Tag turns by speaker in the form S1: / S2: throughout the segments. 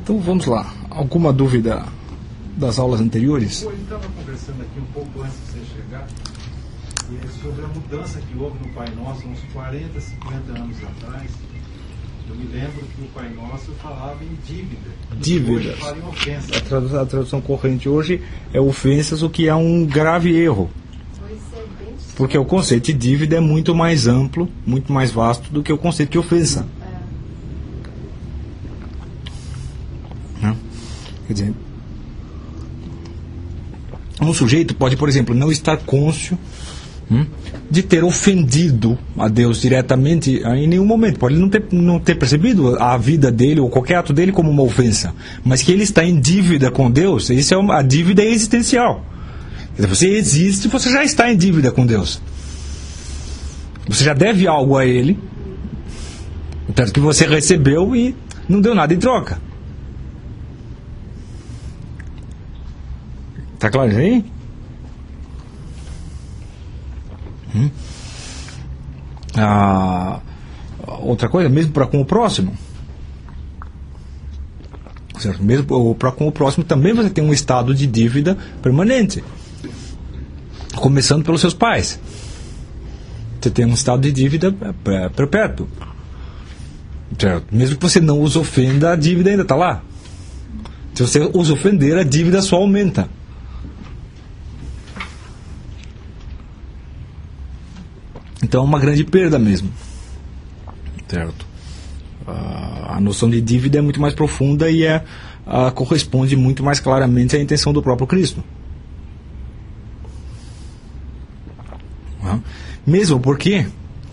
S1: Então vamos lá. Alguma dúvida das aulas anteriores?
S2: Eu estava conversando aqui um pouco antes de você chegar sobre a mudança que houve no Pai Nosso uns 40, 50 anos atrás. Eu me lembro que o Pai Nosso falava em dívida.
S1: Dívida.
S2: Hoje fala em ofensa.
S1: A tradução corrente hoje é ofensas, o que é um grave erro. Porque o conceito de dívida é muito mais amplo, muito mais vasto do que o conceito de ofensa. Quer dizer, um sujeito pode, por exemplo, não estar cônscio de ter ofendido a Deus diretamente em nenhum momento. Pode não ter percebido a vida dele ou qualquer ato dele como uma ofensa, mas que ele está em dívida com Deus. Isso é a dívida existencial. Quer dizer, você existe, você já está em dívida com Deus. Você já deve algo a Ele, tanto que você recebeu e não deu nada em troca. Está claro isso aí? Outra coisa, mesmo para com o próximo. Certo? Mesmo para com o próximo também você tem um estado de dívida permanente. Começando pelos seus pais. Você tem um estado de dívida perpétuo. Certo? Mesmo que você não os ofenda, a dívida ainda está lá. Se você os ofender, a dívida só aumenta. Então é uma grande perda mesmo. Certo? A noção de dívida é muito mais profunda e corresponde muito mais claramente à intenção do próprio Cristo. Mesmo porque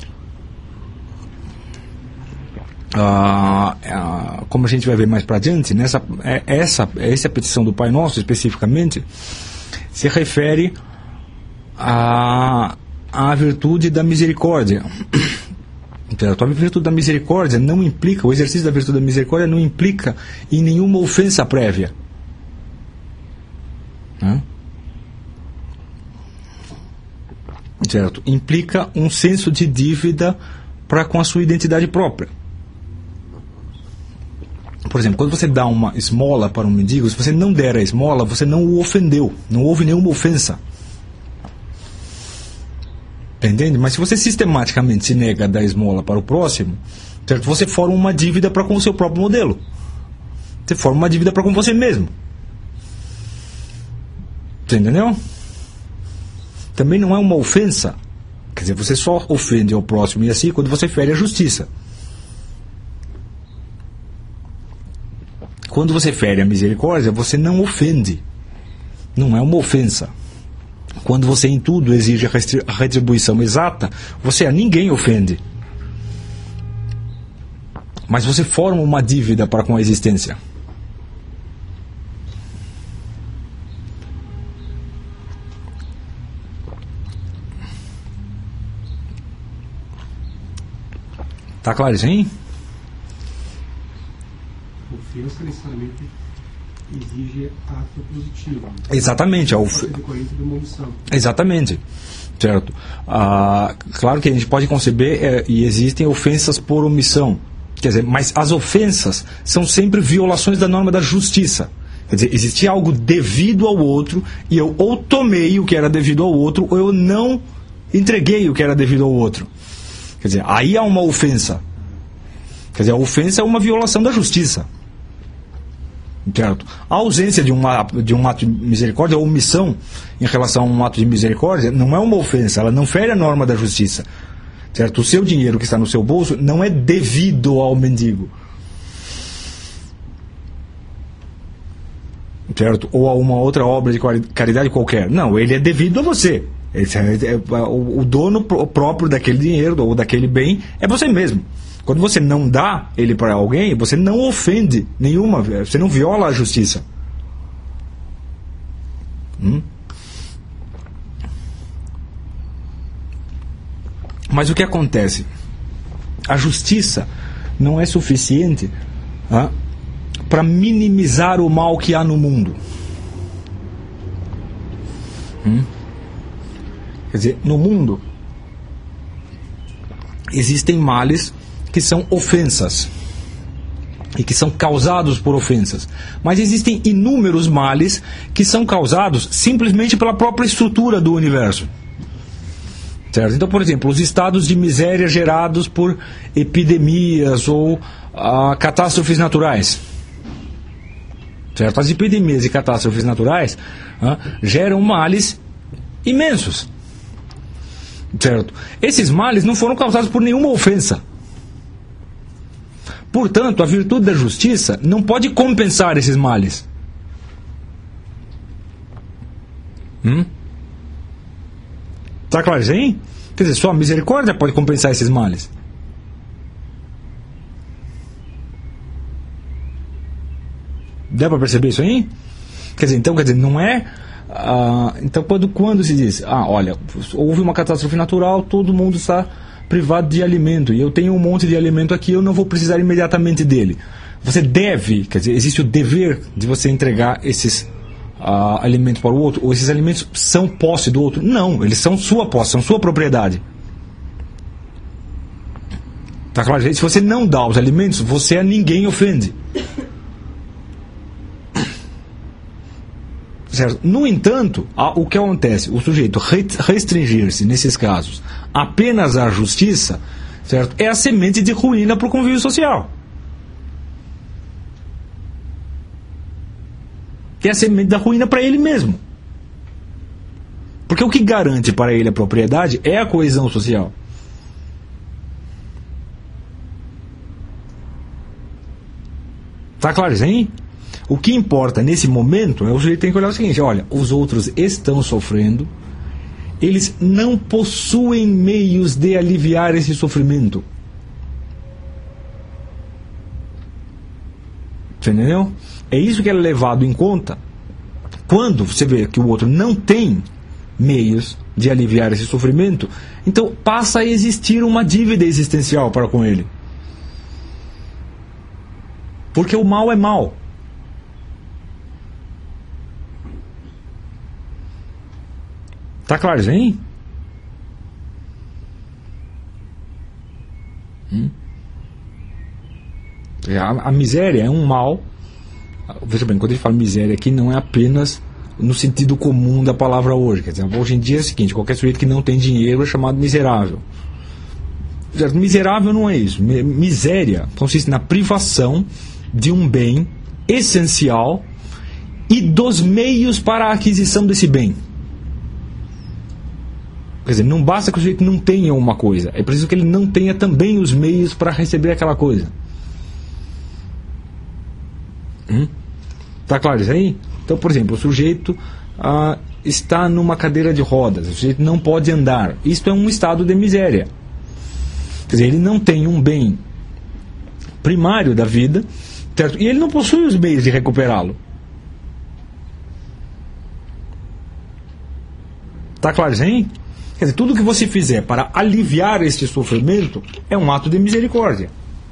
S1: como a gente vai ver mais para adiante, essa petição do Pai Nosso especificamente se refere à virtude da misericórdia. A virtude da misericórdia não implica, o exercício da virtude da misericórdia não implica em nenhuma ofensa prévia. Certo? Implica um senso de dívida para com a sua identidade própria. Por exemplo, quando você dá uma esmola para um mendigo, se você não der a esmola, você não o ofendeu, não houve nenhuma ofensa. Entende? Mas se você sistematicamente se nega a dar esmola para o próximo, certo? Você forma uma dívida para com o seu próprio modelo. Você forma uma dívida para com você mesmo. Você entendeu? Também não é uma ofensa. Quer dizer, você só ofende ao próximo e assim quando você fere a justiça. Quando você fere a misericórdia, você não ofende. Não é uma ofensa. Quando você em tudo exige a retribuição exata, você a ninguém ofende. Mas você forma uma dívida para com a existência. Está claro isso aí?
S3: Ofensa necessariamente exige ato positivo.
S1: Exatamente. Exatamente. Certo. Claro que a gente pode conceber e existem ofensas por omissão. Quer dizer, mas as ofensas são sempre violações da norma da justiça. Quer dizer, existia algo devido ao outro e eu ou tomei o que era devido ao outro ou eu não entreguei o que era devido ao outro. Quer dizer, aí há uma ofensa. Quer dizer, a ofensa é uma violação da justiça. Certo? A ausência de um ato de misericórdia, a omissão em relação a um ato de misericórdia, não é uma ofensa, ela não fere a norma da justiça. Certo? O seu dinheiro que está no seu bolso não é devido ao mendigo. Certo? Ou a uma outra obra de caridade qualquer. Não, ele é devido a você. O dono próprio daquele dinheiro ou daquele bem é você mesmo. Quando você não dá ele para alguém, você não ofende nenhuma, você não viola a justiça. Mas o que acontece? A justiça não é suficiente para minimizar o mal que há no mundo. Quer dizer, no mundo existem males que são ofensas. e que são causados por ofensas. Mas existem inúmeros males que são causados simplesmente pela própria estrutura do universo. Certo? Então, por exemplo, os estados de miséria gerados por epidemias ou catástrofes naturais. Certo? As epidemias e catástrofes naturais geram males imensos. Certo? Esses males não foram causados por nenhuma ofensa. Portanto, a virtude da justiça não pode compensar esses males. Está claro isso aí? Quer dizer, só a misericórdia pode compensar esses males. Dá para perceber isso aí? Quer dizer, não é... então, quando se diz, olha, houve uma catástrofe natural, todo mundo está privado de alimento, e eu tenho um monte de alimento aqui, eu não vou precisar imediatamente dele. Você deve, quer dizer, existe o dever de você entregar esses alimentos para o outro, ou esses alimentos são posse do outro? Não, eles são sua posse, são sua propriedade. Tá claro? Se você não dá os alimentos, você a ninguém ofende. Certo? No entanto, o que acontece? O sujeito restringir-se, nesses casos, apenas à justiça, certo? É a semente de ruína para o convívio social. É a semente da ruína para ele mesmo. Porque o que garante para ele a propriedade é a coesão social. Está claro isso aí? O que importa nesse momento é o sujeito tem que olhar o seguinte: olha, os outros estão sofrendo, eles não possuem meios de aliviar esse sofrimento. Você entendeu? É isso que é levado em conta quando você vê que o outro não tem meios de aliviar esse sofrimento, então passa a existir uma dívida existencial para com ele. Porque o mal é mal. Tá claro isso aí? A miséria é um mal. Veja bem, quando a gente fala miséria aqui, não é apenas no sentido comum da palavra hoje. Quer dizer, hoje em dia é o seguinte: qualquer sujeito que não tem dinheiro é chamado miserável. Miserável não é isso. Miséria consiste na privação de um bem essencial e dos meios para a aquisição desse bem. Quer dizer, não basta que o sujeito não tenha uma coisa, é preciso que ele não tenha também os meios para receber aquela coisa. Está claro isso aí? Então, por exemplo, o sujeito está numa cadeira de rodas, o sujeito não pode andar. Isto é um estado de miséria. Quer dizer, ele não tem um bem primário da vida, certo? E ele não possui os meios de recuperá-lo. Está claro isso aí? Quer dizer, tudo que você fizer para aliviar este sofrimento é um ato de misericórdia.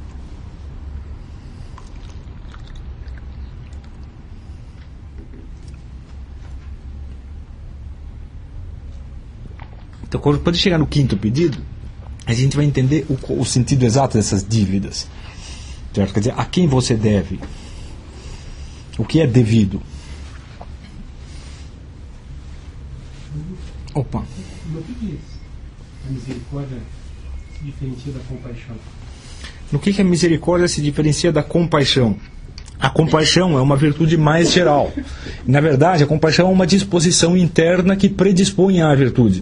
S1: Então, quando chegar no quinto pedido, a gente vai entender o sentido exato dessas dívidas. Certo? Quer dizer, a quem você deve? O que é devido? Opa.
S3: No que a misericórdia se diferencia da compaixão?
S1: No que a misericórdia se diferencia da compaixão? A compaixão é uma virtude mais geral. Na verdade, a compaixão é uma disposição interna que predispõe à virtude.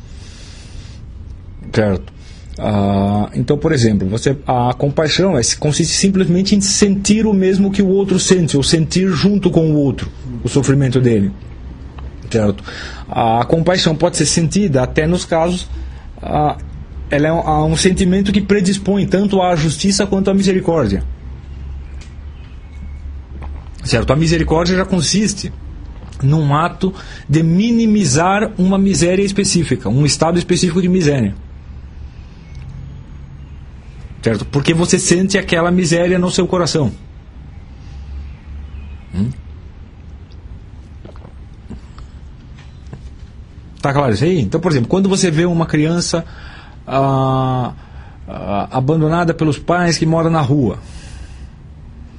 S1: Certo? Então, por exemplo, a compaixão consiste simplesmente em sentir o mesmo que o outro sente, ou sentir junto com o outro o sofrimento dele. Certo? A compaixão pode ser sentida até nos casos, ela é um sentimento que predispõe tanto à justiça quanto à misericórdia. Certo? A misericórdia já consiste num ato de minimizar uma miséria específica, um estado específico de miséria. Certo? Porque você sente aquela miséria no seu coração. Tá claro isso aí? Então, por exemplo, quando você vê uma criança abandonada pelos pais que mora na rua,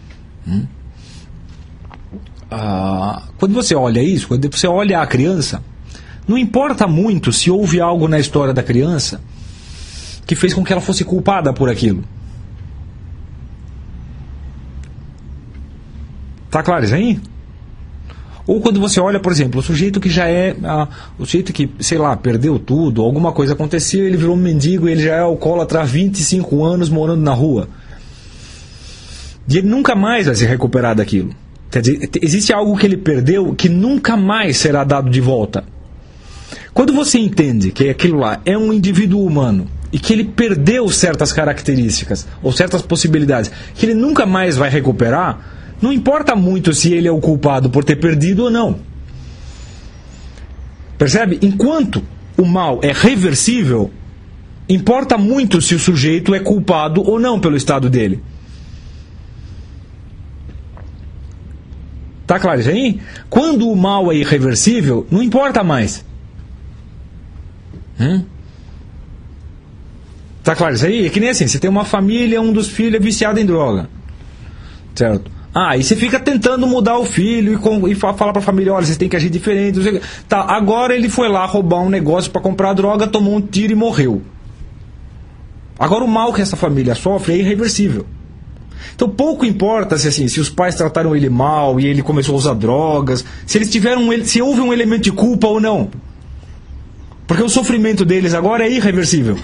S1: Quando você olha isso, quando você olha a criança, não importa muito se houve algo na história da criança que fez com que ela fosse culpada por aquilo. Tá claro isso aí? Ou quando você olha, por exemplo, o sujeito que já é... o sujeito que, sei lá, perdeu tudo, alguma coisa aconteceu, ele virou um mendigo e ele já é alcoólatra há 25 anos morando na rua. E ele nunca mais vai se recuperar daquilo. Quer dizer, existe algo que ele perdeu que nunca mais será dado de volta. Quando você entende que aquilo lá é um indivíduo humano e que ele perdeu certas características ou certas possibilidades que ele nunca mais vai recuperar, não importa muito se ele é o culpado por ter perdido ou não. Percebe? Enquanto o mal é reversível, importa muito se o sujeito é culpado ou não pelo estado dele. Tá claro isso aí? Quando o mal é irreversível, não importa mais. Tá claro isso aí? É que nem assim, você tem uma família, um dos filhos é viciado em droga. Certo? E você fica tentando mudar o filho e falar pra família, olha, vocês têm que agir diferente. Tá, agora ele foi lá roubar um negócio para comprar droga, tomou um tiro e morreu. Agora o mal que essa família sofre é irreversível. Então pouco importa se os pais trataram ele mal e ele começou a usar drogas, se houve um elemento de culpa ou não. Porque o sofrimento deles agora é irreversível.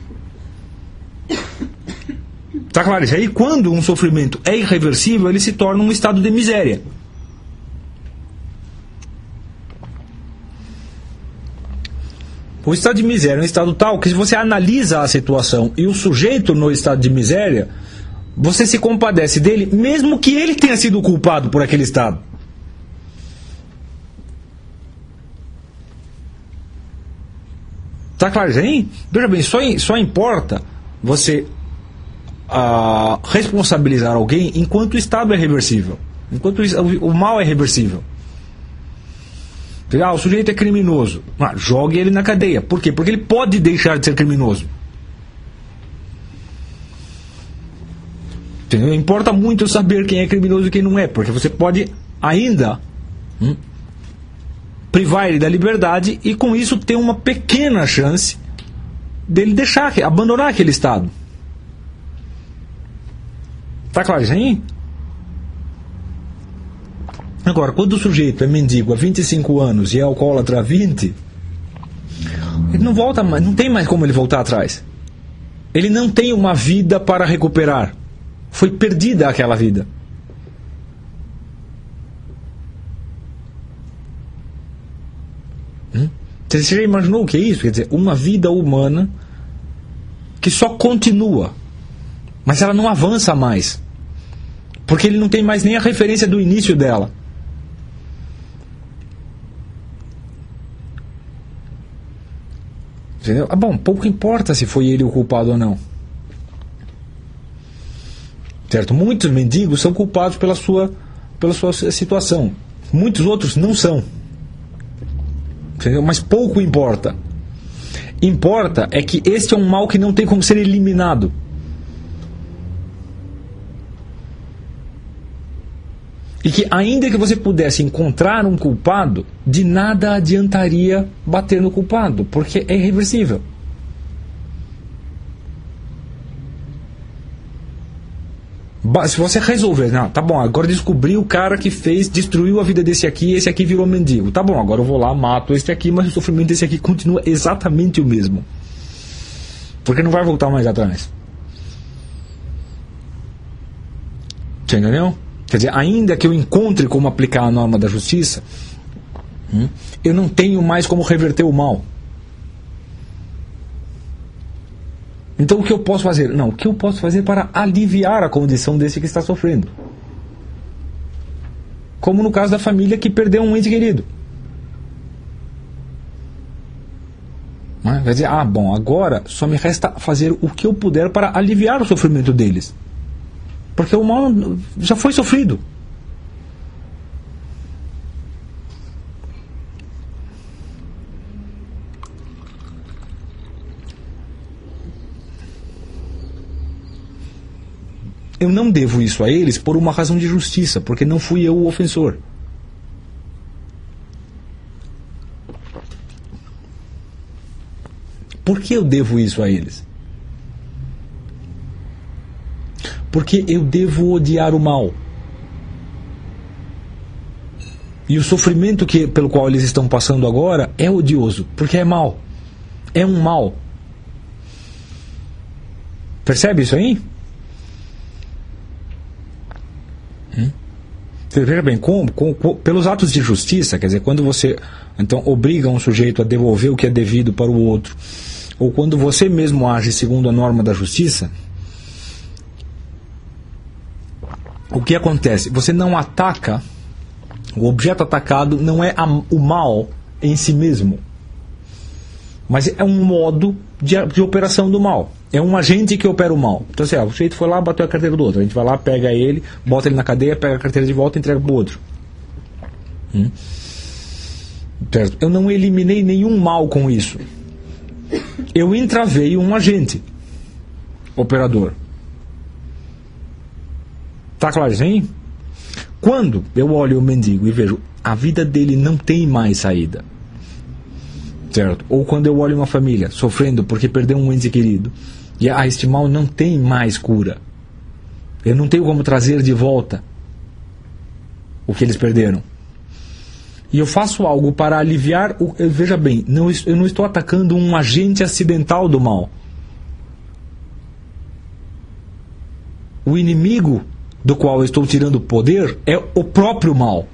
S1: Tá claro isso aí? Quando um sofrimento é irreversível, ele se torna um estado de miséria. O estado de miséria é um estado tal que, se você analisa a situação e o sujeito no estado de miséria, você se compadece dele, mesmo que ele tenha sido o culpado por aquele estado. Tá claro isso aí? Veja bem, só importa você responsabilizar alguém enquanto o estado é reversível, enquanto o mal é reversível. O sujeito é criminoso, jogue ele na cadeia. Por quê? Porque ele pode deixar de ser criminoso. Entendeu? Importa muito saber quem é criminoso e quem não é, porque você pode ainda privar ele da liberdade e com isso ter uma pequena chance dele abandonar aquele estado. Tá claro isso aí? Agora, quando o sujeito é mendigo há 25 anos e é alcoólatra há 20, ele não volta mais, não tem mais como ele voltar atrás. Ele não tem uma vida para recuperar. Foi perdida aquela vida. Você já imaginou o que é isso? Quer dizer, uma vida humana que só continua, mas ela não avança mais, porque ele não tem mais nem a referência do início dela. Entendeu? Bom, pouco importa se foi ele o culpado ou não. Certo? Muitos mendigos são culpados pela sua situação. Muitos outros não são. Entendeu? Mas pouco importa. Importa é que este é um mal que não tem como ser eliminado. E que ainda que você pudesse encontrar um culpado, de nada adiantaria bater no culpado, porque é irreversível. Se você resolver, tá bom, agora descobri o cara que destruiu a vida desse aqui, esse aqui virou mendigo. Tá bom, agora eu vou lá, mato esse aqui, mas o sofrimento desse aqui continua exatamente o mesmo. Porque não vai voltar mais atrás. Você entendeu? Quer dizer, ainda que eu encontre como aplicar a norma da justiça, eu não tenho mais como reverter o mal. Então o que eu posso fazer? Não, o que eu posso fazer para aliviar a condição desse que está sofrendo? Como no caso da família que perdeu um ente querido. Vai dizer, bom, agora só me resta fazer o que eu puder para aliviar o sofrimento deles. Porque o mal já foi sofrido. eu não devo isso a eles por uma razão de justiça, porque não fui eu o ofensor. Por que eu devo isso a eles? Porque eu devo odiar o mal. E o sofrimento pelo qual eles estão passando agora é odioso, porque é mal. É um mal. Percebe isso aí? Veja bem, pelos atos de justiça, quer dizer, quando você então obriga um sujeito a devolver o que é devido para o outro, ou quando você mesmo age segundo a norma da justiça, o que acontece? Você não ataca, o objeto atacado não é o mal em si mesmo, mas é um modo de operação do mal. É um agente que opera o mal. Então, assim, o sujeito foi lá, bateu a carteira do outro. A gente vai lá, pega ele, bota ele na cadeia, pega a carteira de volta e entrega para o outro. Certo? Eu não eliminei nenhum mal com isso. Eu entravei um agente operador. Tá claro isso aí? Quando eu olho o mendigo e vejo a vida dele não tem mais saída, certo? Ou quando eu olho uma família sofrendo porque perdeu um ente querido e este mal não tem mais cura, eu não tenho como trazer de volta o que eles perderam, e eu faço algo para aliviar veja bem, eu não estou atacando um agente acidental do mal. O inimigo do qual eu estou tirando o poder é o próprio mal.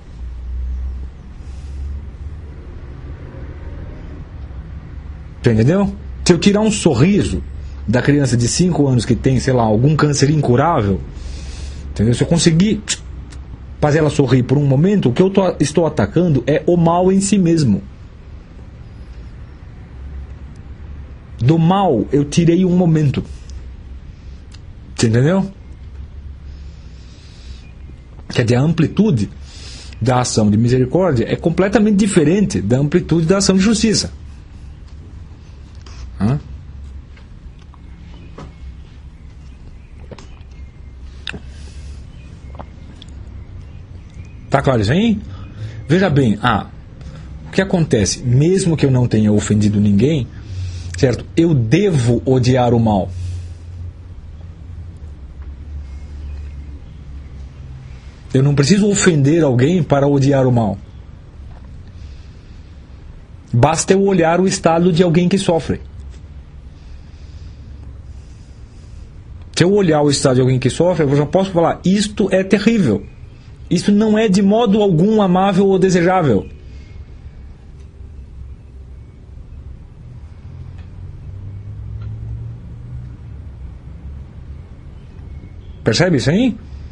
S1: Entendeu? Se eu tirar um sorriso da criança de 5 anos que tem, sei lá, algum câncer incurável, entendeu? Se eu conseguir fazer ela sorrir por um momento, o que eu estou atacando é o mal em si mesmo. Do mal eu tirei um momento. Você entendeu? Quer dizer, a amplitude da ação de misericórdia é completamente diferente da amplitude da ação de justiça. Tá claro isso aí? Veja bem, o que acontece? Mesmo que eu não tenha ofendido ninguém, certo? Eu devo odiar o mal. Eu não preciso ofender alguém para odiar o mal. Basta eu olhar o estado de alguém que sofre. Se eu olhar o estado de alguém que sofre, eu já posso falar, isto é terrível. Isso não é de modo algum amável ou desejável. Percebe isso aí?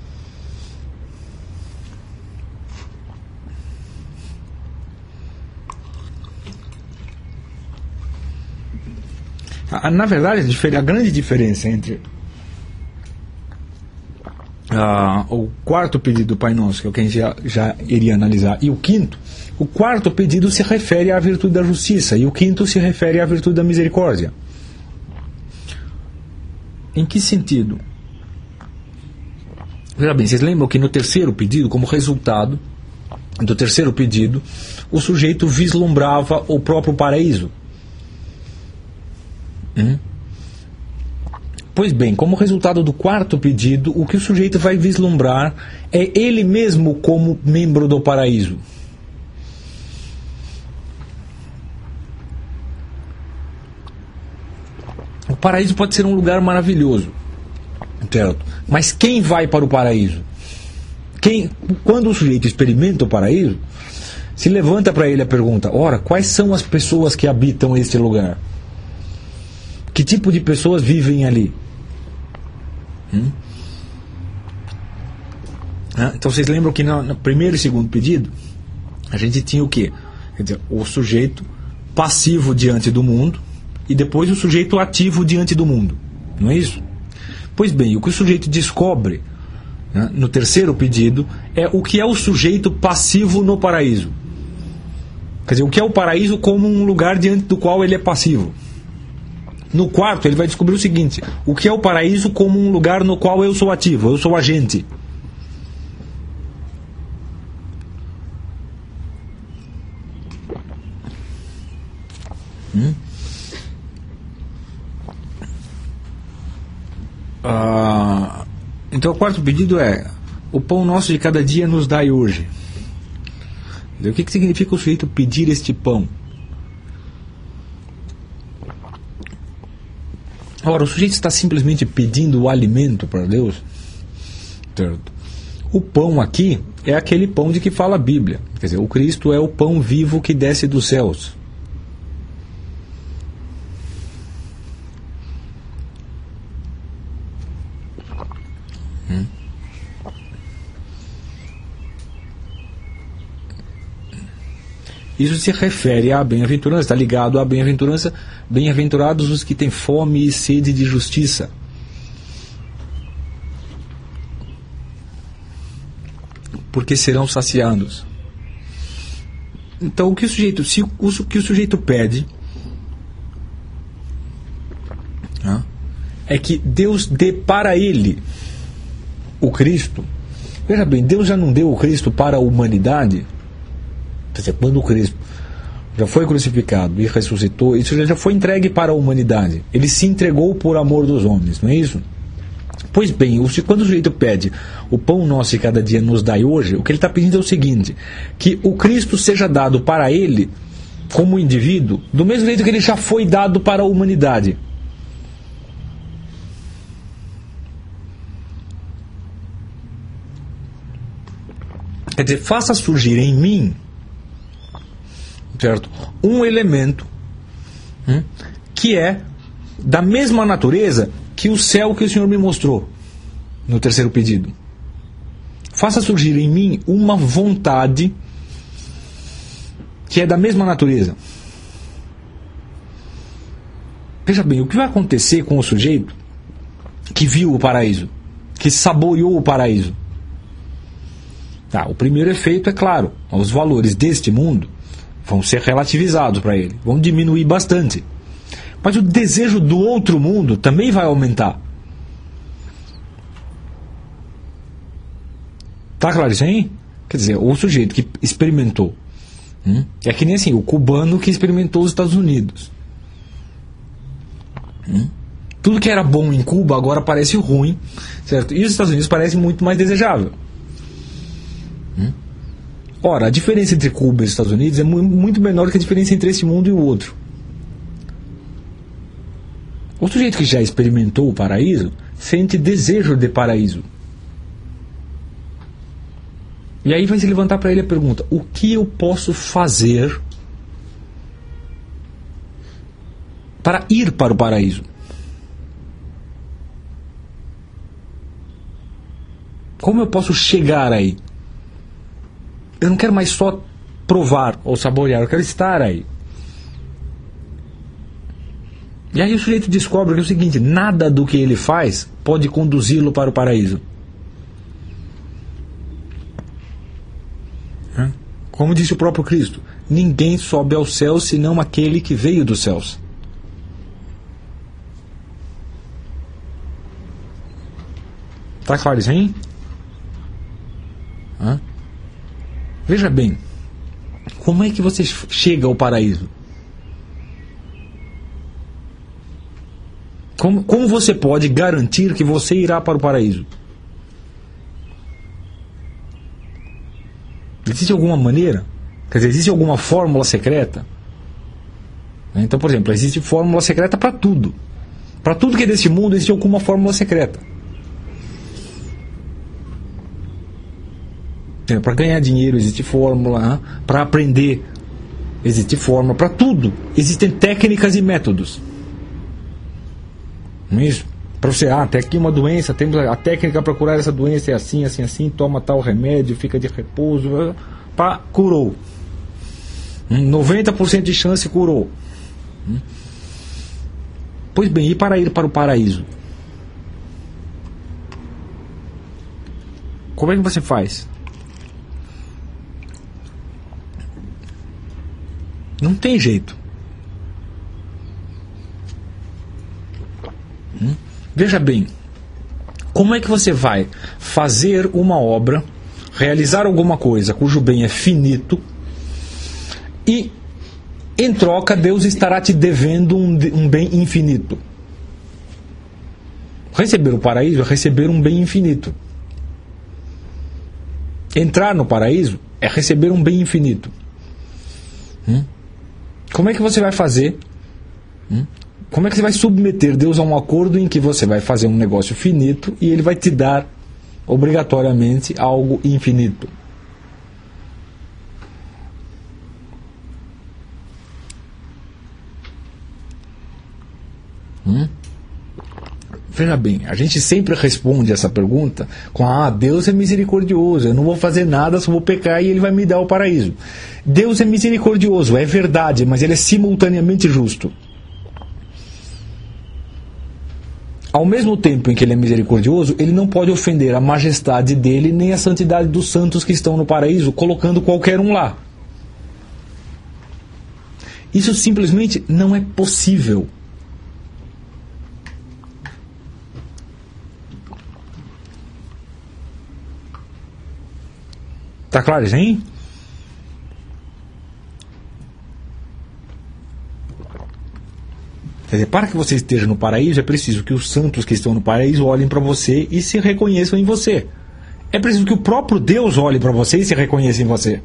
S1: Na verdade, a grande diferença entre o quarto pedido do Pai Nosso, que é o que a gente já iria analisar, e o quinto, o quarto pedido se refere à virtude da justiça e o quinto se refere à virtude da misericórdia. Em que sentido? Veja bem, vocês lembram que no terceiro pedido, como resultado do terceiro pedido, o sujeito vislumbrava o próprio paraíso. Pois bem, como resultado do quarto pedido, o que o sujeito vai vislumbrar é ele mesmo como membro do paraíso. O paraíso pode ser um lugar maravilhoso, certo? Mas quem vai para o paraíso? Quando o sujeito experimenta o paraíso, se levanta para ele a pergunta: ora, quais são as pessoas que habitam este lugar? Que tipo de pessoas vivem ali? Então vocês lembram que no primeiro e segundo pedido a gente tinha o quê? Quer dizer, o sujeito passivo diante do mundo e depois o sujeito ativo diante do mundo, não é isso? Pois bem, o que o sujeito descobre, no terceiro pedido, é o que é o sujeito passivo no paraíso. Quer dizer, o que é o paraíso como um lugar diante do qual ele é passivo. No quarto, ele vai descobrir o seguinte: o que é o paraíso como um lugar no qual eu sou ativo, eu sou agente. Então o quarto pedido é: o pão nosso de cada dia nos dai hoje. O que significa o sujeito pedir este pão? Ora, o sujeito está simplesmente pedindo o alimento para Deus. Certo? O pão aqui é aquele pão de que fala a Bíblia. Quer dizer, o Cristo é o pão vivo que desce dos céus. Isso se refere à bem-aventurança, está ligado à bem-aventurança. Bem-aventurados os que têm fome e sede de justiça. Porque serão saciados. Então, o que o sujeito pede é que Deus dê para ele o Cristo. Veja bem, Deus já não deu o Cristo para a humanidade? Quer dizer, quando o Cristo já foi crucificado e ressuscitou, isso já foi entregue para a humanidade. Ele se entregou por amor dos homens, não é isso? Pois bem, quando o sujeito pede o pão nosso de cada dia nos dai hoje, o que ele está pedindo é o seguinte: que o Cristo seja dado para ele, como indivíduo, do mesmo jeito que ele já foi dado para a humanidade. Quer dizer, faça surgir em mim, certo, um elemento que é da mesma natureza que o céu que o Senhor me mostrou no terceiro pedido. Faça surgir em mim uma vontade que é da mesma natureza. Veja bem, o que vai acontecer com o sujeito que viu o paraíso, que saboreou o paraíso? O primeiro efeito é claro: os valores deste mundo vão ser relativizados para ele, vão diminuir bastante. Mas o desejo do outro mundo também vai aumentar. Tá claro isso aí? Quer dizer, o sujeito que experimentou, é que nem assim, o cubano que experimentou os Estados Unidos. Tudo que era bom em Cuba agora parece ruim, certo? E os Estados Unidos parece muito mais desejável. Ora, a diferença entre Cuba e os Estados Unidos é muito menor que a diferença entre esse mundo e o outro. O sujeito que já experimentou o paraíso sente desejo de paraíso. E aí vai se levantar para ele a pergunta: o que eu posso fazer para ir para o paraíso? Como eu posso chegar aí? Eu não quero mais só provar ou saborear, eu quero estar aí. E aí o sujeito descobre que é o seguinte: nada do que ele faz pode conduzi-lo para o paraíso. Como disse o próprio Cristo: ninguém sobe ao céu senão aquele que veio dos céus. Está claro isso aí? Veja bem, como é que você chega ao paraíso? Como você pode garantir que você irá para o paraíso? Existe alguma maneira? Quer dizer, existe alguma fórmula secreta? Então, por exemplo, existe fórmula secreta para tudo. Para tudo que é desse mundo existe alguma fórmula secreta. Para ganhar dinheiro existe fórmula, para aprender existe fórmula, para tudo existem técnicas e métodos. Não é isso? Para você, tem aqui uma doença, temos a técnica para curar essa doença, é assim, assim, assim, toma tal remédio, fica de repouso, curou. 90% de chance curou. Pois bem, e para ir para o paraíso? Como é que você faz? Não tem jeito. Veja bem, como é que você vai fazer uma obra, realizar alguma coisa cujo bem é finito, e em troca Deus estará te devendo um bem infinito? Receber o paraíso é receber um bem infinito. Entrar no paraíso é receber um bem infinito. Como é que você vai fazer? Como é que você vai submeter Deus a um acordo em que você vai fazer um negócio finito e Ele vai te dar obrigatoriamente algo infinito? Veja bem, a gente sempre responde essa pergunta com: Deus é misericordioso, eu não vou fazer nada, só vou pecar e Ele vai me dar o paraíso. Deus é misericordioso, é verdade, mas Ele é simultaneamente justo. Ao mesmo tempo em que Ele é misericordioso, Ele não pode ofender a majestade dEle nem a santidade dos santos que estão no paraíso, colocando qualquer um lá. Isso simplesmente não é possível. Tá claro, hein? Quer dizer, para que você esteja no paraíso, é preciso que os santos que estão no paraíso olhem para você e se reconheçam em você. É preciso que o próprio Deus olhe para você e se reconheça em você.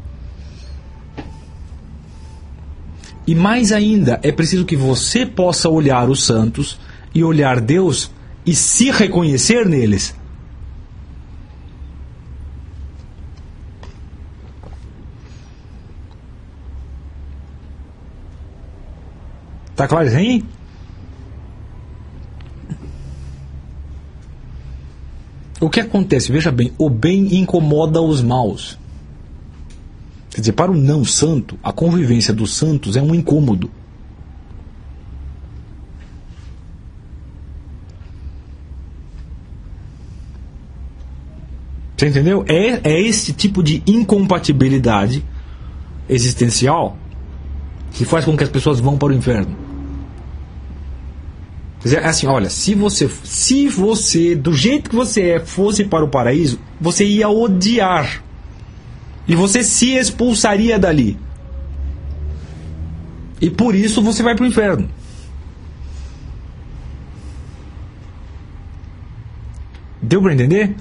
S1: E mais ainda, é preciso que você possa olhar os santos e olhar Deus e se reconhecer neles. Tá claro, hein? O que acontece? Veja bem, o bem incomoda os maus. Quer dizer, para o não santo, a convivência dos santos é um incômodo. Você entendeu? É esse tipo de incompatibilidade existencial que faz com que as pessoas vão para o inferno. Quer dizer, é assim, olha, se você, do jeito que você é, fosse para o paraíso, você ia odiar. E você se expulsaria dali. E por isso você vai para o inferno. Deu para entender?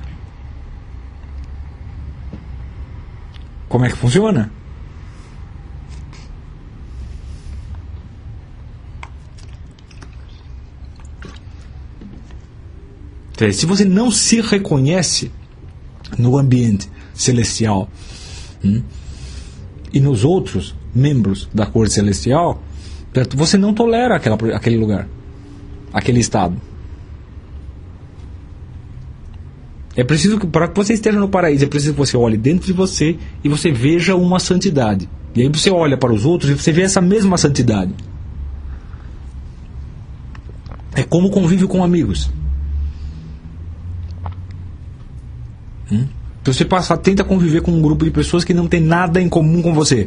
S1: Como é que funciona? Se você não se reconhece no ambiente celestial e nos outros membros da corte celestial, certo? Você não tolera aquele lugar, aquele estado. É preciso que, para que você esteja no paraíso, é preciso que você olhe dentro de você e você veja uma santidade. E aí você olha para os outros e você vê essa mesma santidade. É como convívio com amigos. Então você tenta conviver com um grupo de pessoas que não tem nada em comum com você.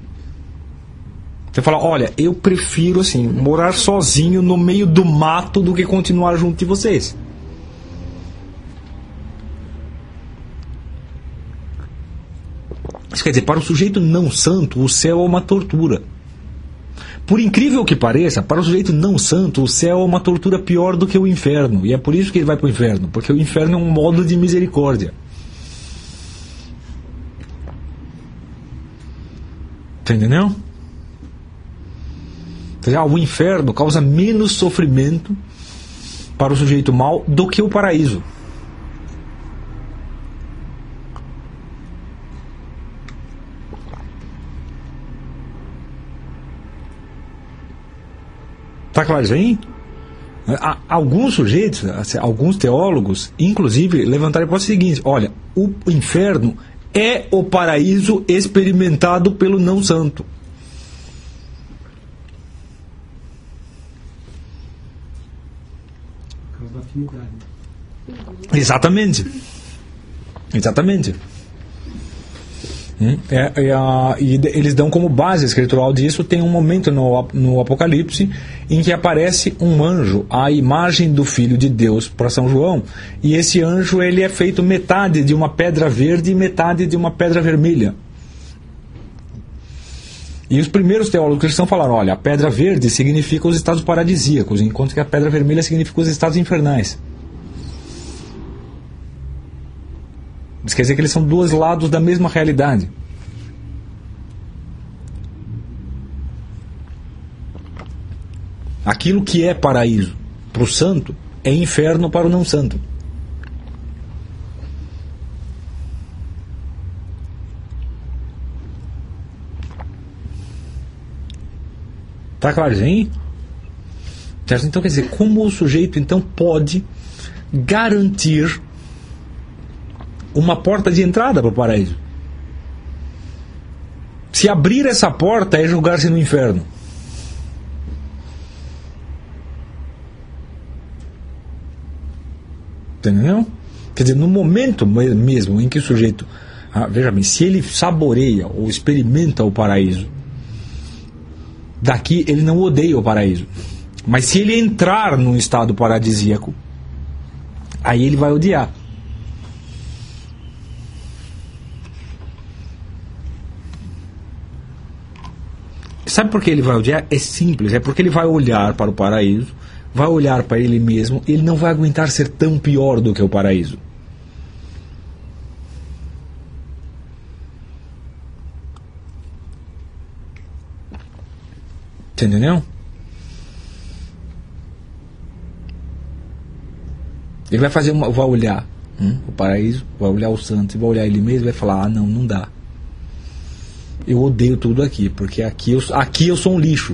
S1: Você fala: olha, eu prefiro assim morar sozinho no meio do mato do que continuar junto de vocês. Isso quer dizer, para o sujeito não santo, o céu é uma tortura. Por incrível que pareça, para o sujeito não santo, o céu é uma tortura pior do que o inferno. E é por isso que ele vai para o inferno, porque o inferno é um modo de misericórdia. Tá entendendo? O inferno causa menos sofrimento para o sujeito mau do que o paraíso. Tá claro isso aí? Alguns sujeitos, alguns teólogos, inclusive, levantaram a hipótese seguinte: olha, o inferno é o paraíso experimentado pelo não santo.
S3: Por causa da afinidade.
S1: Exatamente. Exatamente. E eles dão como base escritural disso, tem um momento no Apocalipse em que aparece um anjo, a imagem do Filho de Deus para São João, e esse anjo ele é feito metade de uma pedra verde e metade de uma pedra vermelha. E os primeiros teólogos cristãos falaram, olha, a pedra verde significa os estados paradisíacos, enquanto que a pedra vermelha significa os estados infernais. Isso quer dizer que eles são dois lados da mesma realidade. Aquilo que é paraíso para o santo é inferno para o não santo. Tá claro, hein? Então quer dizer, como o sujeito então pode garantir uma porta de entrada para o paraíso? Se abrir essa porta é julgar-se no inferno. Entendeu? Quer dizer, no momento mesmo em que o sujeito, veja bem, se ele saboreia ou experimenta o paraíso, daqui ele não odeia o paraíso. Mas se ele entrar num estado paradisíaco, aí ele vai odiar. Sabe por que ele vai odiar? É simples, é porque ele vai olhar para o paraíso, vai olhar para ele mesmo, e ele não vai aguentar ser tão pior do que o paraíso. Entendeu? Ele vai fazer vai olhar o paraíso, vai olhar o santo, vai olhar ele mesmo e vai falar, não dá. Eu odeio tudo aqui, porque aqui eu sou um lixo.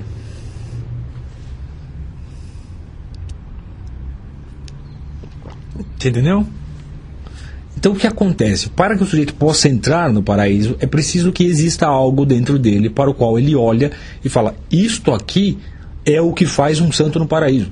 S1: Entendeu? Então o que acontece? Para que o sujeito possa entrar no paraíso, é preciso que exista algo dentro dele para o qual ele olha e fala, isto aqui é o que faz um santo no paraíso.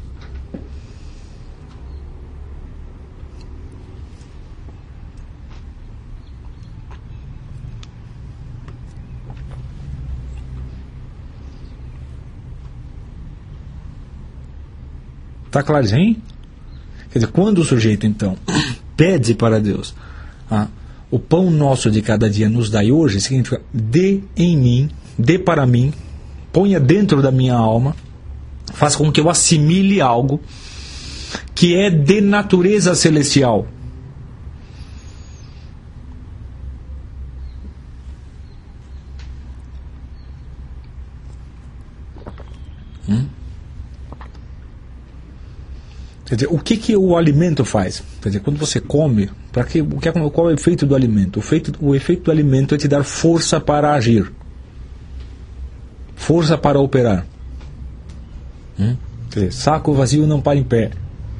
S1: Tá claro, hein? Quer dizer, quando o sujeito, então, pede para Deus, o pão nosso de cada dia nos dai hoje, significa, dê em mim, dê para mim, ponha dentro da minha alma, faça com que eu assimile algo que é de natureza celestial. Quer dizer, o que o alimento faz? Quer dizer, quando você come, qual é o efeito do alimento? O efeito do alimento é te dar força para agir, força para operar. Quer dizer, saco vazio não para em pé.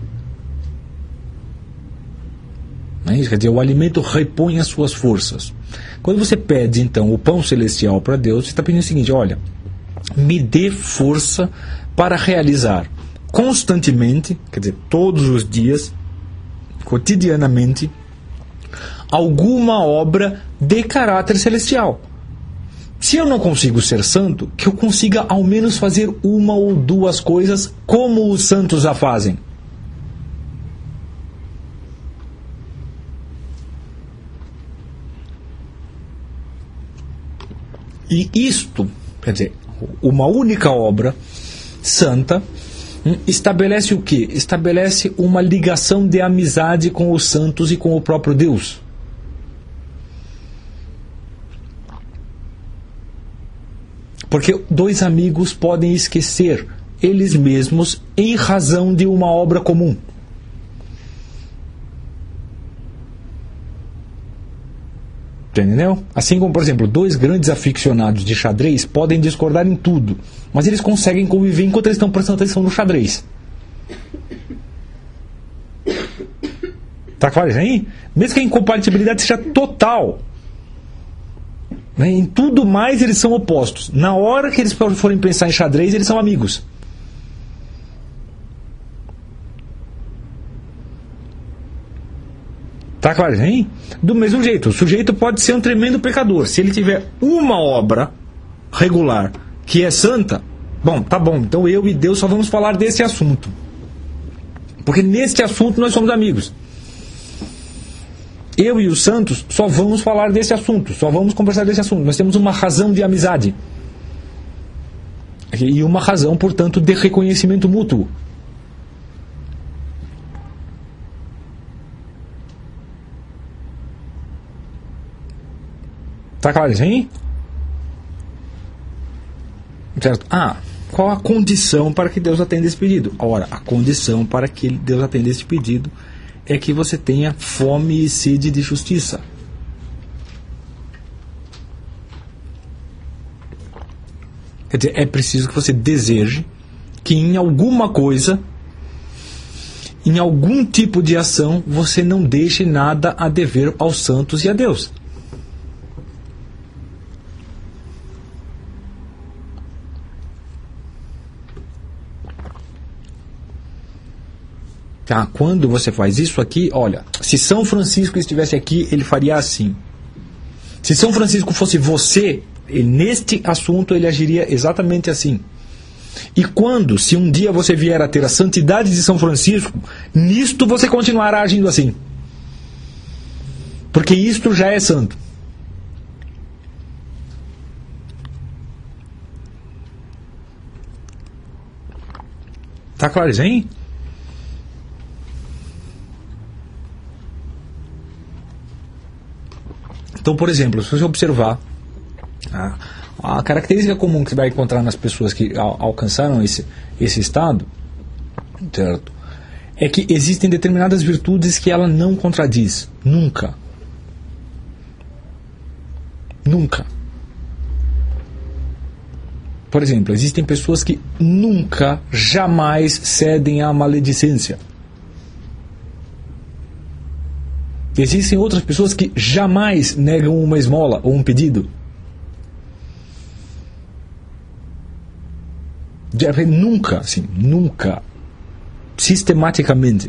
S1: Não é isso? Quer dizer, o alimento repõe as suas forças. Quando você pede, então, o pão celestial para Deus, você está pedindo o seguinte, olha, me dê força para realizar constantemente, quer dizer, todos os dias, cotidianamente, alguma obra de caráter celestial. Se eu não consigo ser santo, que eu consiga ao menos fazer uma ou duas coisas como os santos a fazem. E isto, quer dizer, uma única obra santa estabelece o quê? Estabelece uma ligação de amizade com os santos e com o próprio Deus. Porque dois amigos podem esquecer eles mesmos em razão de uma obra comum. Entendeu? Assim como, por exemplo, dois grandes aficionados de xadrez podem discordar em tudo, mas eles conseguem conviver enquanto eles estão prestando atenção no xadrez. Tá claro aí? Mesmo que a incompatibilidade seja total, né? Em tudo mais eles são opostos. Na hora que eles forem pensar em xadrez, eles são amigos. Tá claro, hein? Do mesmo jeito, o sujeito pode ser um tremendo pecador. Se ele tiver uma obra regular que é santa, Bom, tá bom, então eu e Deus só vamos falar desse assunto. Porque neste assunto nós somos amigos. Eu e os santos só vamos falar desse assunto, só vamos conversar desse assunto. Nós temos uma razão de amizade. E uma razão, portanto, de reconhecimento mútuo. Tá claro isso aí? Certo? Qual a condição para que Deus atenda esse pedido? Ora, a condição para que Deus atenda esse pedido é que você tenha fome e sede de justiça. Quer dizer, é preciso que você deseje que em alguma coisa, em algum tipo de ação, você não deixe nada a dever aos santos e a Deus. Quando você faz isso aqui, olha, se São Francisco estivesse aqui, ele faria assim. Se São Francisco fosse você, neste assunto ele agiria exatamente assim. E quando, se um dia você vier a ter a santidade de São Francisco, nisto você continuará agindo assim. Porque isto já é santo. Tá claro isso, hein? Então, por exemplo, se você observar a característica comum que você vai encontrar nas pessoas que alcançaram esse estado, certo? É que existem determinadas virtudes que ela não contradiz. Nunca. Nunca. Por exemplo, existem pessoas que nunca, jamais cedem à maledicência. Existem outras pessoas que jamais negam uma esmola ou um pedido. Nunca, assim, nunca. Sistematicamente.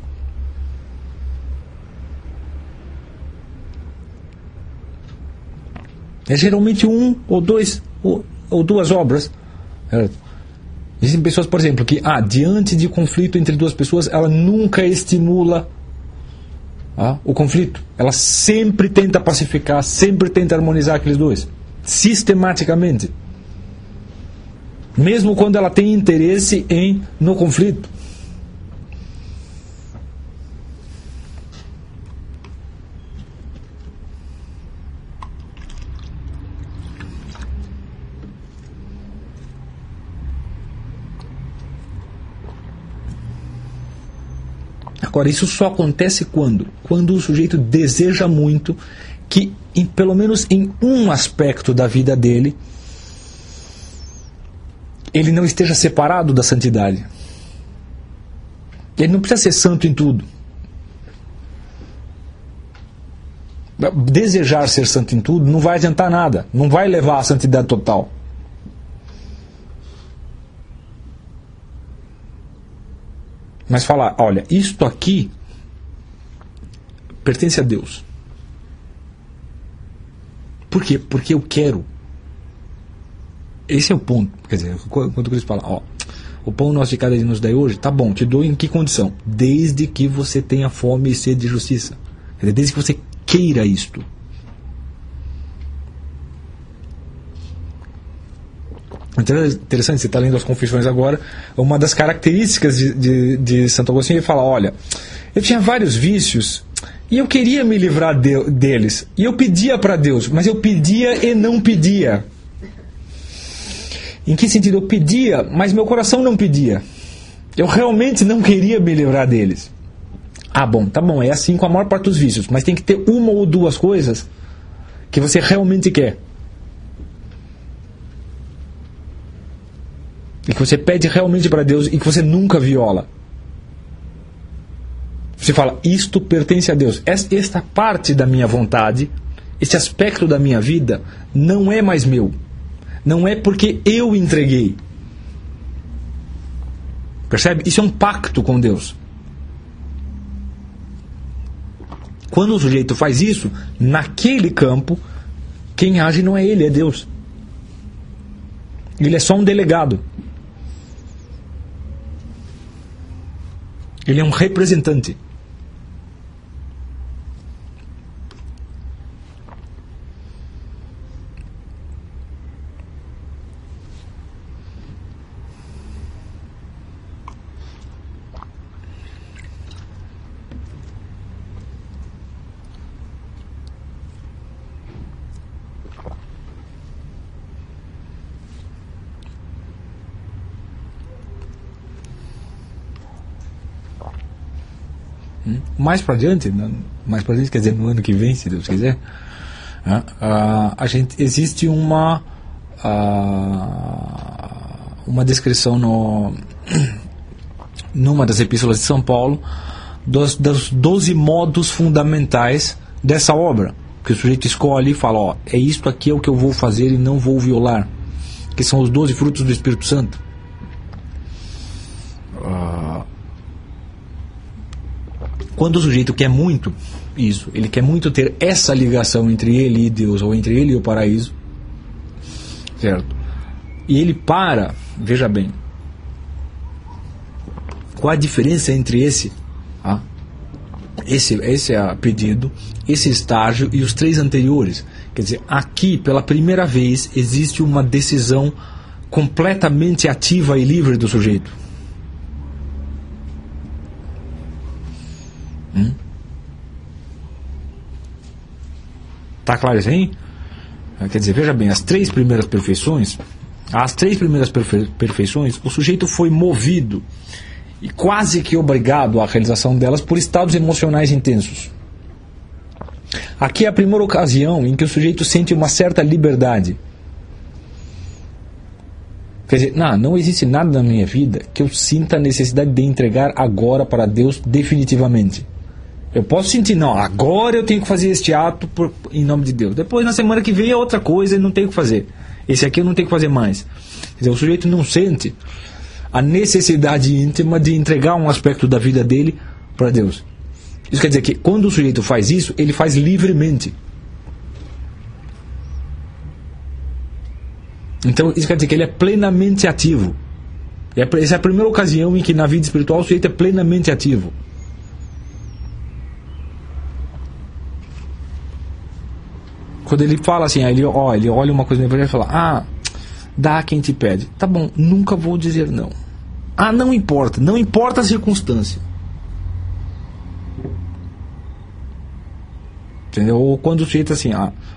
S1: É geralmente um ou dois ou duas obras. Existem pessoas, por exemplo, que diante de conflito entre duas pessoas, ela nunca estimula o conflito. Ela sempre tenta pacificar, sempre tenta harmonizar aqueles dois. Sistematicamente. Mesmo quando ela tem interesse no conflito. Agora, isso só acontece quando o sujeito deseja muito que, pelo menos em um aspecto da vida dele, ele não esteja separado da santidade. Ele não precisa ser santo em tudo. Desejar ser santo em tudo não vai adiantar nada, não vai levar à santidade total. Mas falar, olha, isto aqui pertence a Deus. Por quê? Porque eu quero. Esse é o ponto. Quer dizer, quando o Cristo fala, o pão nosso de cada dia nos dai hoje, tá bom, te dou em que condição? Desde que você tenha fome e sede de justiça. Quer dizer, desde que você queira isto. Interessante, você está lendo as Confissões agora. Uma das características de Santo Agostinho, ele fala, olha, eu tinha vários vícios e eu queria me livrar deles. E eu pedia para Deus, mas eu pedia e não pedia. Em que sentido? Eu pedia, mas meu coração não pedia. Eu realmente não queria me livrar deles. Bom, tá bom, é assim com a maior parte dos vícios, mas tem que ter uma ou duas coisas que você realmente quer. E que você pede realmente para Deus e que você nunca viola. Você fala, isto pertence a Deus. Esta parte da minha vontade, este aspecto da minha vida, não é mais meu. Não é porque eu entreguei. Percebe? Isso é um pacto com Deus. Quando o sujeito faz isso, naquele campo, quem age não é ele, é Deus. Ele é só um delegado. Ele é um representante. Mais para adiante, quer dizer, no ano que vem, se Deus quiser, existe uma descrição numa das epístolas de São Paulo dos 12 modos fundamentais dessa obra, que o sujeito escolhe e fala, ó, é isto aqui é o que eu vou fazer e não vou violar, que são os 12 frutos do Espírito Santo. Quando o sujeito quer muito isso, ele quer muito ter essa ligação entre ele e Deus, ou entre ele e o paraíso, certo? E ele para, veja bem, qual a diferença entre esse pedido, esse estágio e os 3 anteriores? Quer dizer, aqui, pela primeira vez, existe uma decisão completamente ativa e livre do sujeito. Tá claro isso aí? Quer dizer, veja bem, as 3 primeiras perfeições, o sujeito foi movido e quase que obrigado à realização delas por estados emocionais intensos. Aqui é a primeira ocasião em que o sujeito sente uma certa liberdade. Quer dizer, não existe nada na minha vida que eu sinta a necessidade de entregar agora para Deus definitivamente. Eu posso sentir, agora eu tenho que fazer este ato em nome de Deus. Depois, na semana que vem, é outra coisa e não tenho que fazer. Esse aqui eu não tenho que fazer mais. Quer dizer, o sujeito não sente a necessidade íntima de entregar um aspecto da vida dele para Deus. Isso quer dizer que, quando o sujeito faz isso, ele faz livremente. Então, isso quer dizer que ele é plenamente ativo. Essa é a primeira ocasião em que, na vida espiritual, o sujeito é plenamente ativo. Quando ele fala assim, ele olha uma coisa no evangelho e fala, dá a quem te pede. Tá bom, nunca vou dizer não. Não importa a circunstância. Entendeu? Ou quando o sujeito assim,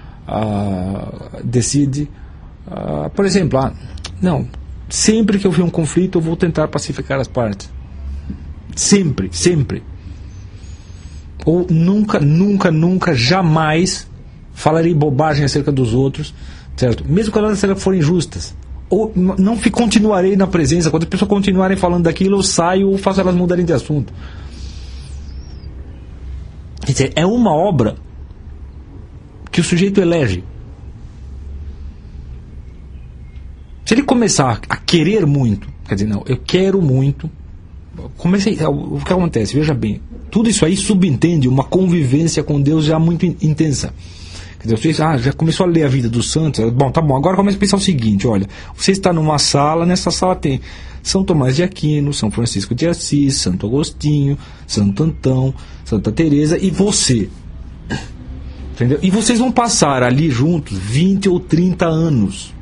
S1: decide, por exemplo, sempre que eu ver um conflito eu vou tentar pacificar as partes. Sempre. Ou nunca, jamais falarei bobagem acerca dos outros, certo? Mesmo quando elas forem justas. Ou não continuarei na presença. Quando as pessoas continuarem falando daquilo, eu saio ou faço elas mudarem de assunto. Quer dizer, é uma obra que o sujeito elege. Se ele começar a querer muito, quer dizer, eu quero muito, o que acontece? Veja bem, tudo isso aí subentende uma convivência com Deus já muito intensa. Quer dizer, você já começou a ler a vida dos santos. Tá bom, agora começa a pensar o seguinte, olha, você está numa sala, nessa sala tem São Tomás de Aquino, São Francisco de Assis, Santo Agostinho, Santo Antão, Santa Teresa e você. Entendeu? E vocês vão passar ali juntos 20 ou 30 anos.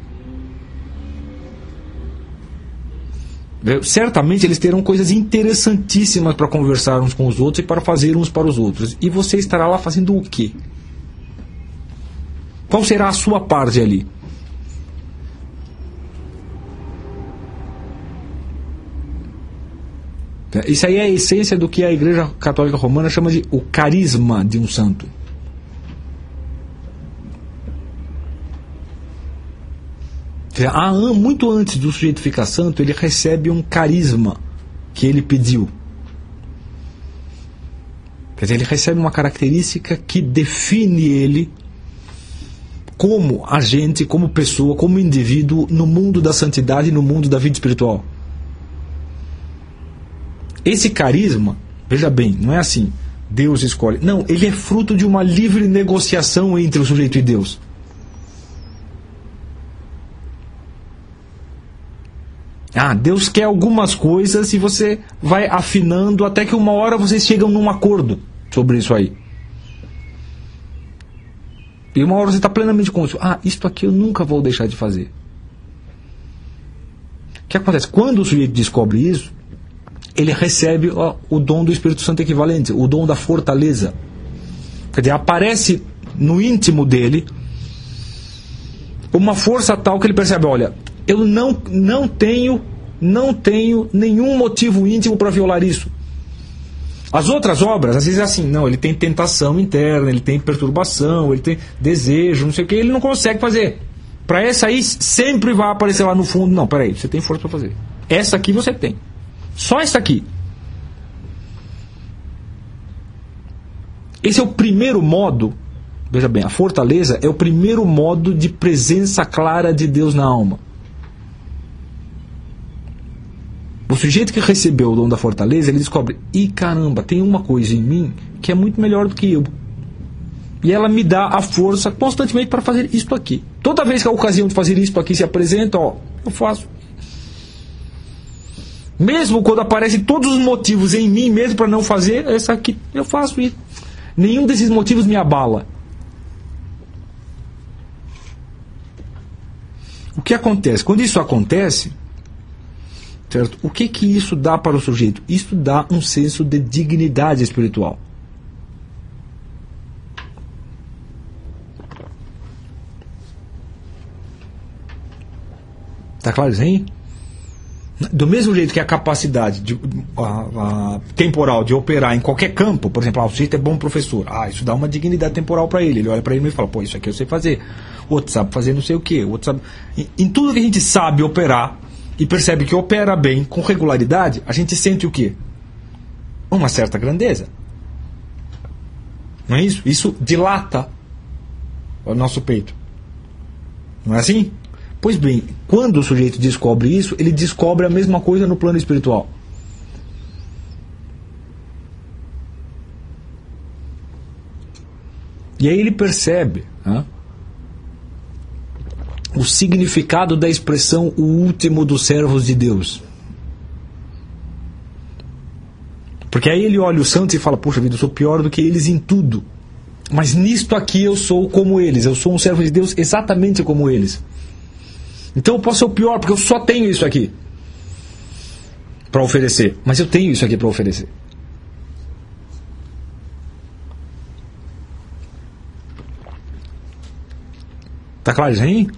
S1: Certamente eles terão coisas interessantíssimas para conversar uns com os outros e para fazer uns para os outros. E você estará lá fazendo o quê? Qual será a sua parte ali? Isso aí é a essência do que a Igreja Católica Romana chama de o carisma de um santo. Muito antes do sujeito ficar santo, ele recebe um carisma que ele pediu. Quer dizer, ele recebe uma característica que define ele como agente, como pessoa, como indivíduo no mundo da santidade e no mundo da vida espiritual. Esse carisma, veja bem, não é assim, Deus escolhe. Não, ele é fruto de uma livre negociação entre o sujeito e Deus. Deus quer algumas coisas e você vai afinando até que uma hora vocês chegam num acordo sobre isso aí. E uma hora você está plenamente consciente. Isto aqui eu nunca vou deixar de fazer. O que acontece? Quando o sujeito descobre isso, ele recebe o dom do Espírito Santo equivalente, o dom da fortaleza. Quer dizer, aparece no íntimo dele uma força tal que ele percebe, olha, eu não tenho nenhum motivo íntimo para violar isso. As outras obras, às vezes é assim, ele tem tentação interna, ele tem perturbação, ele tem desejo, não sei o que, ele não consegue fazer. Para essa aí, sempre vai aparecer lá no fundo, não, peraí, você tem força para fazer. Essa aqui você tem. Só essa aqui. Esse é o primeiro modo, veja bem, a fortaleza é o primeiro modo de presença clara de Deus na alma. O sujeito que recebeu o dom da fortaleza, ele descobre, caramba, tem uma coisa em mim que é muito melhor do que eu. E ela me dá a força constantemente para fazer isto aqui. Toda vez que a ocasião de fazer isto aqui se apresenta, eu faço. Mesmo quando aparecem todos os motivos em mim mesmo para não fazer, essa aqui, eu faço isso. Nenhum desses motivos me abala. O que acontece? Quando isso acontece, certo? O que isso dá para o sujeito? Isso dá um senso de dignidade espiritual. Está claro isso aí? Do mesmo jeito que a capacidade temporal de operar em qualquer campo, por exemplo, o sujeito é bom professor, isso dá uma dignidade temporal para ele. Ele olha para ele e fala, isso aqui eu sei fazer. O outro sabe fazer não sei o quê. O outro sabe... Em tudo que a gente sabe operar e percebe que opera bem, com regularidade, a gente sente o quê? Uma certa grandeza. Não é isso? Isso dilata o nosso peito. Não é assim? Pois bem, quando o sujeito descobre isso, ele descobre a mesma coisa no plano espiritual. E aí ele percebe o significado da expressão o último dos servos de Deus. Porque aí ele olha os santos e fala, puxa vida, eu sou pior do que eles em tudo. Mas nisto aqui eu sou como eles, eu sou um servo de Deus exatamente como eles. Então eu posso ser o pior, porque eu só tenho isso aqui para oferecer. Mas eu tenho isso aqui para oferecer. Tá claro isso aí?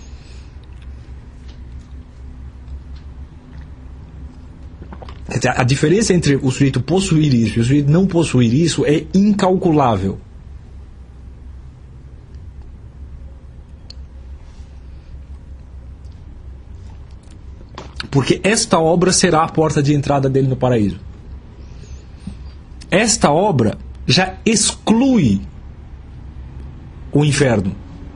S1: A diferença entre o sujeito possuir isso e o sujeito não possuir isso é incalculável. Porque esta obra será a porta de entrada dele no paraíso. Esta obra já exclui o inferno.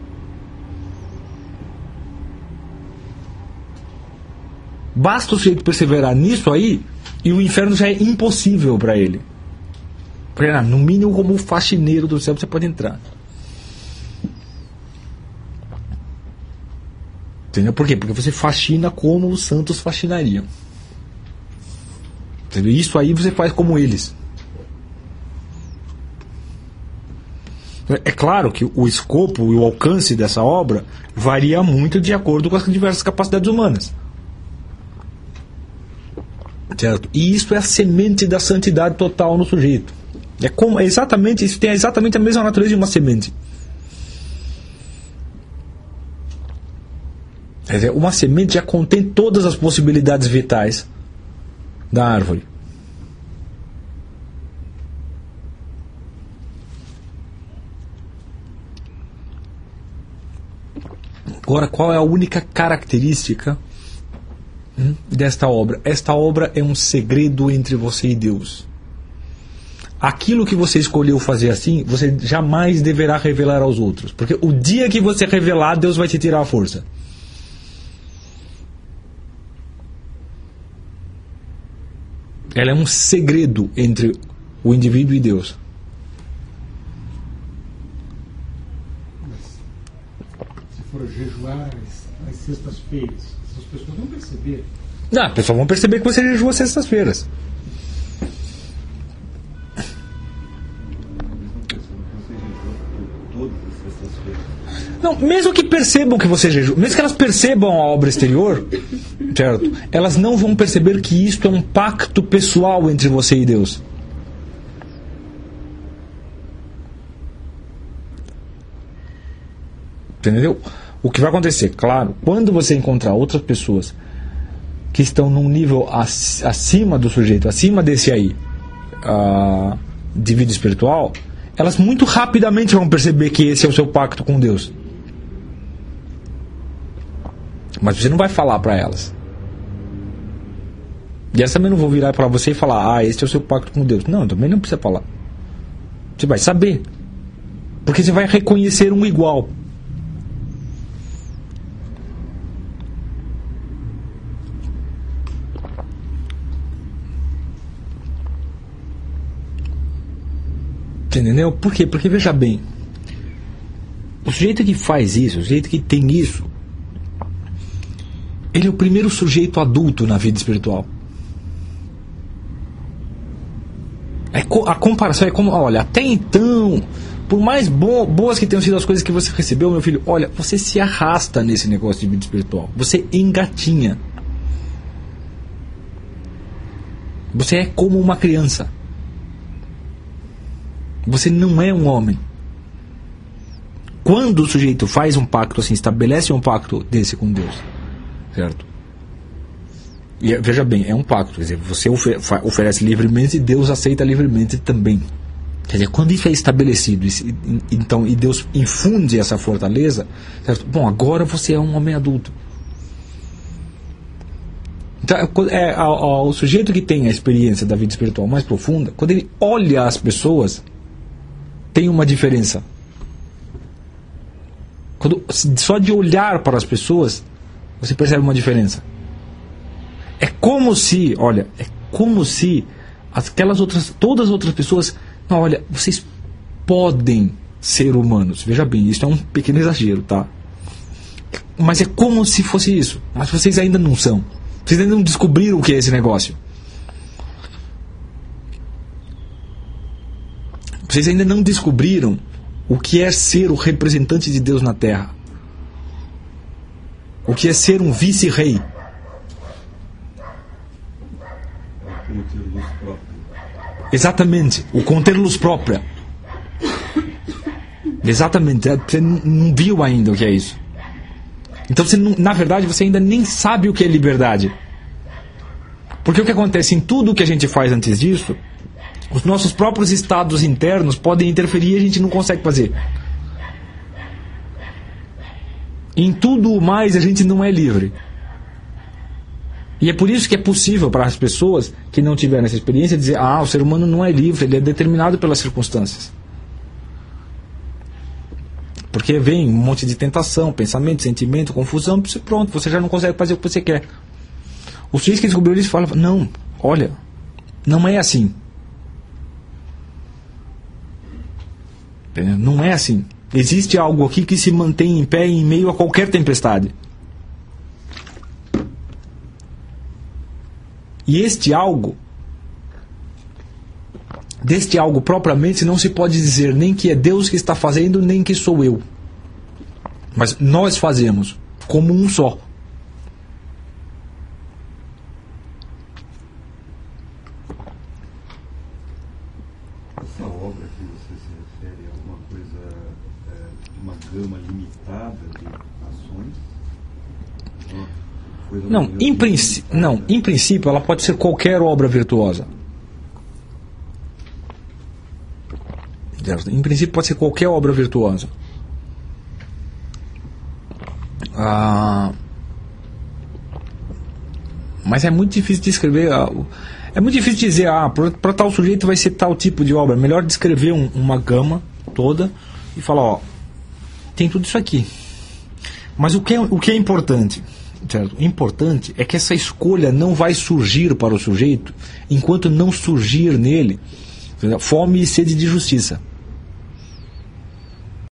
S1: Basta o sujeito perseverar nisso aí e o inferno já é impossível para ele. Porque, no mínimo, como faxineiro do céu você pode entrar. Entendeu? Por quê? Porque você faxina como os santos faxinariam. Entendeu? Isso aí você faz como eles. É claro que o escopo e o alcance dessa obra varia muito de acordo com as diversas capacidades humanas. Certo? E isso é a semente da santidade total no sujeito. Isso tem exatamente a mesma natureza de uma semente. Quer dizer, uma semente já contém todas as possibilidades vitais da árvore. Agora, qual é a única característica desta obra? Esta obra é um segredo entre você e Deus. Aquilo que você escolheu fazer assim, você jamais deverá revelar aos outros. Porque o dia que você revelar, Deus vai te tirar a força. Ela é um segredo entre o indivíduo e Deus.
S3: Se for jejuar às sextas-feiras, as pessoas vão perceber
S1: Não, as pessoas vão perceber que você jejua às sextas-feiras. Não, mesmo que percebam que você jejua, mesmo que elas percebam a obra exterior, certo? Elas não vão perceber que isto é um pacto pessoal entre você e Deus. Entendeu? O que vai acontecer, claro, quando você encontrar outras pessoas que estão num nível acima do sujeito, acima desse aí, de vida espiritual, elas muito rapidamente vão perceber que esse é o seu pacto com Deus. Mas você não vai falar para elas. E elas também não vão virar para você e falar: esse é o seu pacto com Deus. Não, também não precisa falar. Você vai saber. Porque você vai reconhecer um igual. Entendeu? Por quê? Porque veja bem, o sujeito que faz isso, o sujeito que tem isso, ele é o primeiro sujeito adulto na vida espiritual. A comparação é como, olha, até então, por mais boas que tenham sido as coisas que você recebeu, meu filho, olha, você se arrasta nesse negócio de vida espiritual. Você engatinha. Você é como uma criança. Você não é um homem. Quando o sujeito faz um pacto assim, estabelece um pacto desse com Deus, certo? E veja bem, é um pacto, quer dizer, você oferece livremente e Deus aceita livremente também. Quer dizer, quando isso é estabelecido, então, e Deus infunde essa fortaleza, certo? Bom, agora você é um homem adulto. Então, o sujeito que tem a experiência da vida espiritual mais profunda, quando ele olha as pessoas, tem uma diferença. Só de olhar para as pessoas, você percebe uma diferença. É como se todas as outras pessoas, não, olha, vocês podem ser humanos. Veja bem, isso é um pequeno exagero, tá? Mas é como se fosse isso. Mas vocês ainda não são. Vocês ainda não descobriram o que é esse negócio. Vocês ainda não descobriram o que é ser o representante de Deus na Terra. O que é ser um vice-rei. Exatamente, o conter luz própria. Exatamente, você não viu ainda o que é isso. Então, na verdade, você ainda nem sabe o que é liberdade. Porque o que acontece em tudo o que a gente faz antes disso, os nossos próprios estados internos podem interferir e a gente não consegue fazer. Em tudo o mais, a gente não é livre. E é por isso que é possível para as pessoas que não tiveram essa experiência dizer: o ser humano não é livre, ele é determinado pelas circunstâncias. Porque vem um monte de tentação, pensamento, sentimento, confusão, pronto, você já não consegue fazer o que você quer. Os filhos que descobriram isso falam: não, olha, não é assim. Não é assim. Existe algo aqui que se mantém em pé em meio a qualquer tempestade. E deste algo propriamente não se pode dizer nem que é Deus que está fazendo, nem que sou eu. Mas nós fazemos como um só.
S4: Essa obra que você se refere é alguma coisa de uma gama limitada de ações?
S1: Em princípio ela pode ser qualquer obra virtuosa. Em princípio pode ser qualquer obra virtuosa. Mas é muito difícil de escrever. É muito difícil dizer, para tal sujeito vai ser tal tipo de obra. Melhor descrever uma gama toda e falar, tem tudo isso aqui. Mas o que é importante? Certo? O importante é que essa escolha não vai surgir para o sujeito enquanto não surgir nele fome e sede de justiça.